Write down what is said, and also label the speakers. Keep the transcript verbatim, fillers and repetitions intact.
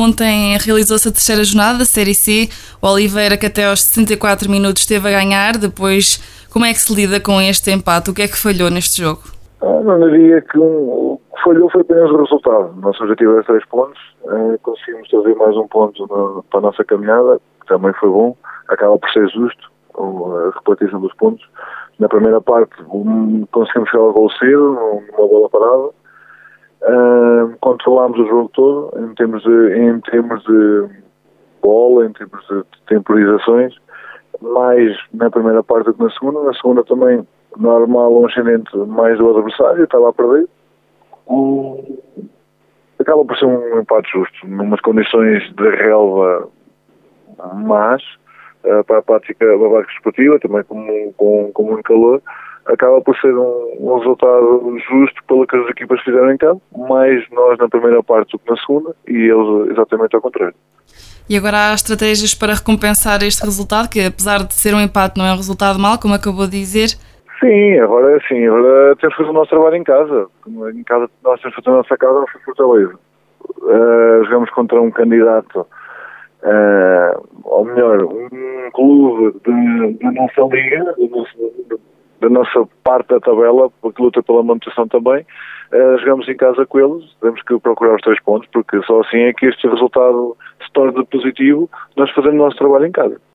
Speaker 1: ontem realizou-se a terceira jornada da Série C. O Oliveira, que até aos sessenta e quatro minutos esteve a ganhar. Depois, como é que se lida com este empate? O que é que falhou neste jogo?
Speaker 2: Ah, não diria que um, o que falhou foi apenas o resultado. O nosso objetivo era três pontos. Uh, conseguimos trazer mais um ponto na, para a nossa caminhada, que também foi bom. Acaba por ser justo a repartição dos pontos. Na primeira parte um, conseguimos chegar ao gol cedo, numa bola parada. Uh, controlámos o jogo todo em termos de, em termos de bola, em termos de temporizações, mais na primeira parte do que na segunda. Na segunda também, normal, um ascendente mais do adversário, estava a perder. Um, acaba por ser um empate justo, numas condições de relva más, uh, para a prática, para a prática esportiva, também com, com, com muito calor. Acaba por ser um, um resultado justo pelo que as equipas fizeram em campo, mais nós na primeira parte do que na segunda, e eles exatamente ao contrário.
Speaker 1: E agora há estratégias para recompensar este resultado, que apesar de ser um empate não é um resultado mau, como acabou de dizer?
Speaker 2: Sim, agora sim, agora temos que fazer o nosso trabalho em casa. Em casa nós temos que fazer a nossa casa, nossa fortaleza. Uh, jogamos contra um candidato, uh, ou melhor, um clube da nossa liga, do nosso, da nossa parte da tabela, porque luta pela manutenção também. Uh, jogamos em casa com eles, temos que procurar os três pontos, porque só assim é que este resultado se torna positivo, nós fazemos o nosso trabalho em casa.